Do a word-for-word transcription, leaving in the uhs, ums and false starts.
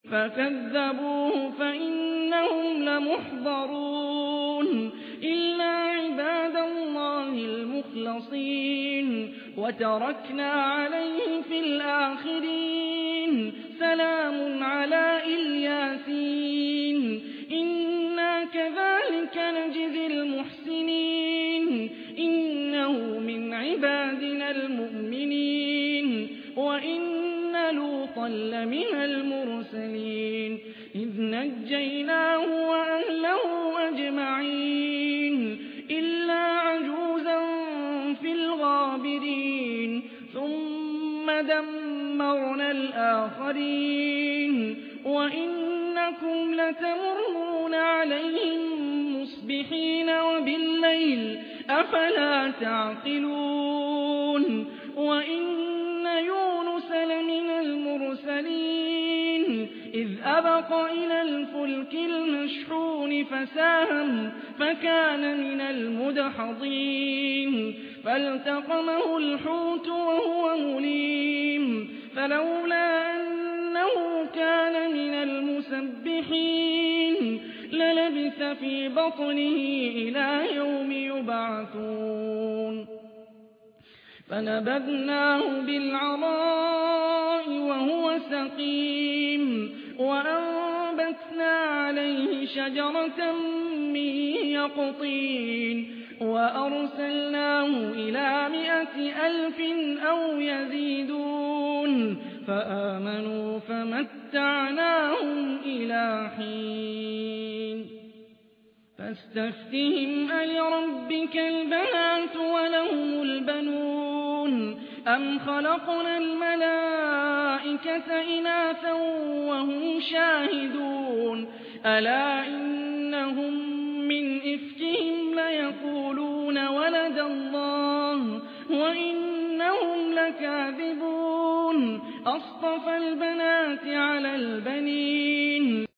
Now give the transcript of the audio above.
فكذبوه فإنهم لمحضرون إلا عباد الله المخلصين وتركنا عليه في الآخرين سلام على الياسين إنا كذلك نجزي المحسنين إنه من عبادنا المؤمنين وإن لوطا لمن المرسلين إذ نجيناه وأهله أجمعين إلا عجوزا في الغابرين ثم دمرنا الآخرين وإنكم لتمرون عليهم مصبحين وبالليل أفلا تعقلون وإن يونس لمن المرسلين إذ أبق إلى الفلك المشحون فساهم فكان من المدحضين فالتقمه الحوت وهو مليم فلولا أنه كان من المسبحين للبث في بطنه إلى يوم يبعثون فنبذناه بالعراء وهو سقيم وأنبتنا عليه شجرة من يقطين وأرسلناه إلى مائة ألف أو يزيدون فآمنوا فمتعناهم إلى حين فاستفتهم ألربك البنات ولهم البنون أم خلقنا الملائكة إناثا وهم شاهدون ألا إنهم من إفكهم ليقولون ولد الله وإنهم لكاذبون أصطفى البنات على البنين